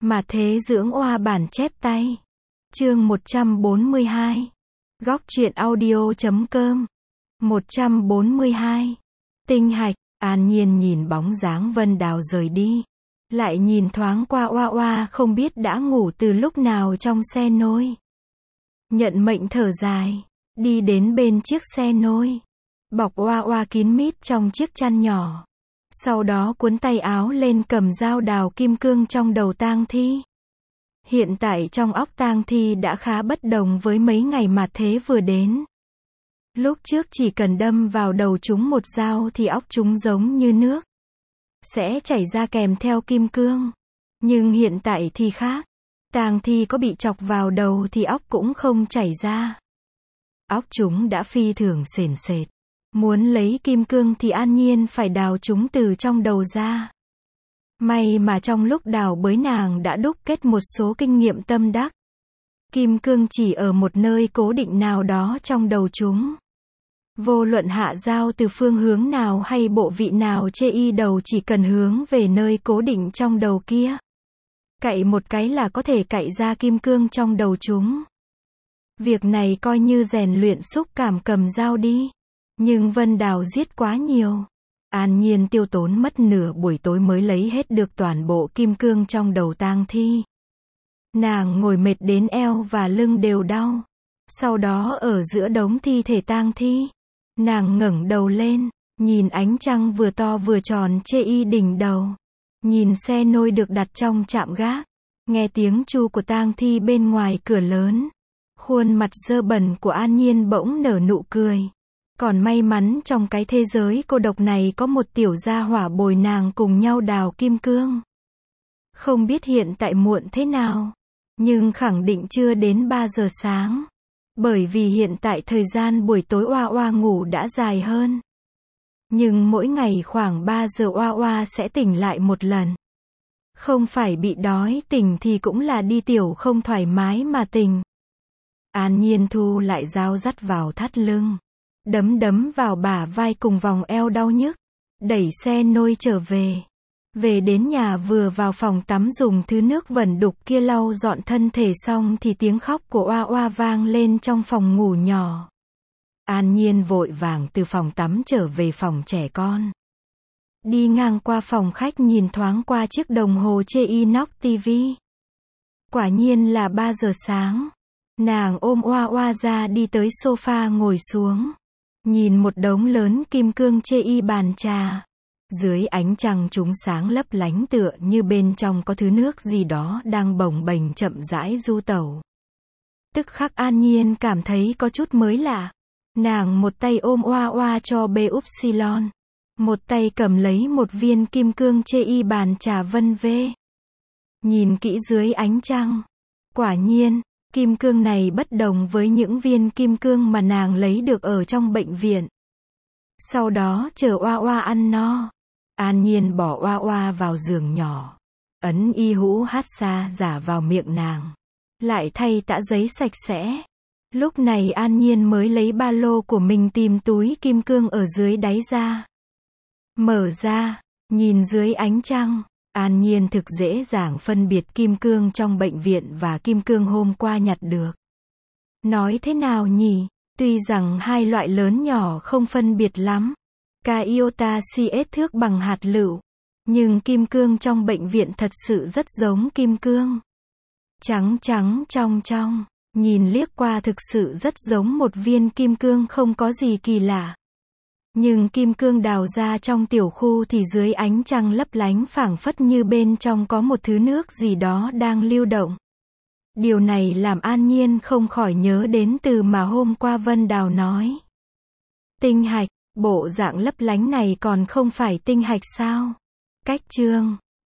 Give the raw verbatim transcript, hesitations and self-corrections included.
Mà thế dưỡng oa bản chép tay. Chương một trăm bốn mươi hai. Góc truyện audio chấm com. một trăm bốn mươi hai. Tinh hạch. An Nhiên nhìn bóng dáng Vân Đào rời đi. Lại nhìn thoáng qua oa oa không biết đã ngủ từ lúc nào trong xe nôi. Nhận mệnh thở dài. Đi đến bên chiếc xe nôi. Bọc oa oa kín mít trong chiếc chăn nhỏ. Sau đó cuốn tay áo lên cầm dao đào kim cương trong đầu tang thi. Hiện tại trong óc tang thi đã khá bất đồng với mấy ngày mà thế vừa đến. Lúc trước chỉ cần đâm vào đầu chúng một dao thì óc chúng giống như nước. Sẽ chảy ra kèm theo kim cương. Nhưng hiện tại thì khác. Tang thi có bị chọc vào đầu thì óc cũng không chảy ra. Óc chúng đã phi thường sền sệt. Muốn lấy kim cương thì An Nhiên phải đào chúng từ trong đầu ra. May mà trong lúc đào bới nàng đã đúc kết một số kinh nghiệm tâm đắc. Kim cương chỉ ở một nơi cố định nào đó trong đầu chúng. Vô luận hạ dao từ phương hướng nào hay bộ vị nào chê y đầu chỉ cần hướng về nơi cố định trong đầu kia. Cạy một cái là có thể cạy ra kim cương trong đầu chúng. Việc này coi như rèn luyện xúc cảm cầm dao đi. Nhưng Vân Đào giết quá nhiều. An Nhiên tiêu tốn mất nửa buổi tối mới lấy hết được toàn bộ kim cương trong đầu tang thi. Nàng ngồi mệt đến eo và lưng đều đau. Sau đó ở giữa đống thi thể tang thi, nàng ngẩng đầu lên, nhìn ánh trăng vừa to vừa tròn chê y đỉnh đầu. Nhìn xe nôi được đặt trong trạm gác. Nghe tiếng chu của tang thi bên ngoài cửa lớn. Khuôn mặt dơ bẩn của An Nhiên bỗng nở nụ cười. Còn may mắn trong cái thế giới cô độc này có một tiểu gia hỏa bồi nàng cùng nhau đào kim cương. Không biết hiện tại muộn thế nào, nhưng khẳng định chưa đến ba giờ sáng. Bởi vì hiện tại thời gian buổi tối oa oa ngủ đã dài hơn. Nhưng mỗi ngày khoảng ba giờ oa oa sẽ tỉnh lại một lần. Không phải bị đói tỉnh thì cũng là đi tiểu không thoải mái mà tỉnh. An Nhiên thu lại dao dắt vào thắt lưng. Đấm đấm vào bả vai cùng vòng eo đau nhức. Đẩy xe nôi trở về. Về đến nhà vừa vào phòng tắm dùng thứ nước vẩn đục kia lau dọn thân thể xong thì tiếng khóc của oa oa vang lên trong phòng ngủ nhỏ. An Nhiên vội vàng từ phòng tắm trở về phòng trẻ con. Đi ngang qua phòng khách nhìn thoáng qua chiếc đồng hồ chê inox tivi. Quả nhiên là ba giờ sáng. Nàng ôm oa oa ra đi tới sofa ngồi xuống. Nhìn một đống lớn kim cương chê y bàn trà. Dưới ánh trăng chúng sáng lấp lánh tựa như bên trong có thứ nước gì đó đang bồng bềnh chậm rãi du tẩu. Tức khắc An Nhiên cảm thấy có chút mới lạ. Nàng một tay ôm oa oa cho bê upsilon. Một tay cầm lấy một viên kim cương chê y bàn trà vân vê. Nhìn kỹ dưới ánh trăng. Quả nhiên, kim cương này bất đồng với những viên kim cương mà nàng lấy được ở trong bệnh viện. Sau đó chờ oa oa ăn no. An Nhiên bỏ oa oa vào giường nhỏ. Ấn y hũ hát xa giả vào miệng nàng. Lại thay tã giấy sạch sẽ. Lúc này An Nhiên mới lấy ba lô của mình tìm túi kim cương ở dưới đáy ra. Mở ra, nhìn dưới ánh trăng. An Nhiên thực dễ dàng phân biệt kim cương trong bệnh viện và kim cương hôm qua nhặt được. Nói thế nào nhỉ? Tuy rằng hai loại lớn nhỏ không phân biệt lắm. Ca iota cs thước bằng hạt lựu. Nhưng kim cương trong bệnh viện thật sự rất giống kim cương. Trắng trắng trong trong. Nhìn liếc qua thực sự rất giống một viên kim cương không có gì kỳ lạ. Nhưng kim cương đào ra trong tiểu khu thì dưới ánh trăng lấp lánh phảng phất như bên trong có một thứ nước gì đó đang lưu động. Điều này làm An Nhiên không khỏi nhớ đến từ mà hôm qua Vân Đào nói. Tinh hạch, bộ dạng lấp lánh này còn không phải tinh hạch sao? Cách chương